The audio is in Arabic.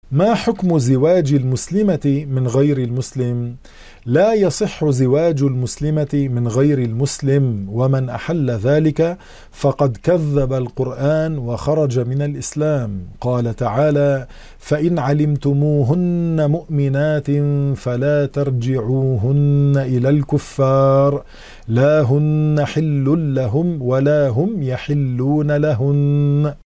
ما حكم زواج المسلمة من غير المسلم؟ لا يصح زواج المسلمة من غير المسلم، ومن أحل ذلك فقد كذب القرآن وخرج من الإسلام. قال تعالى: فإن علمتموهن مؤمنات فلا ترجعوهن إلى الكفار، لا هن حل لهم ولا هم يحلون لهن.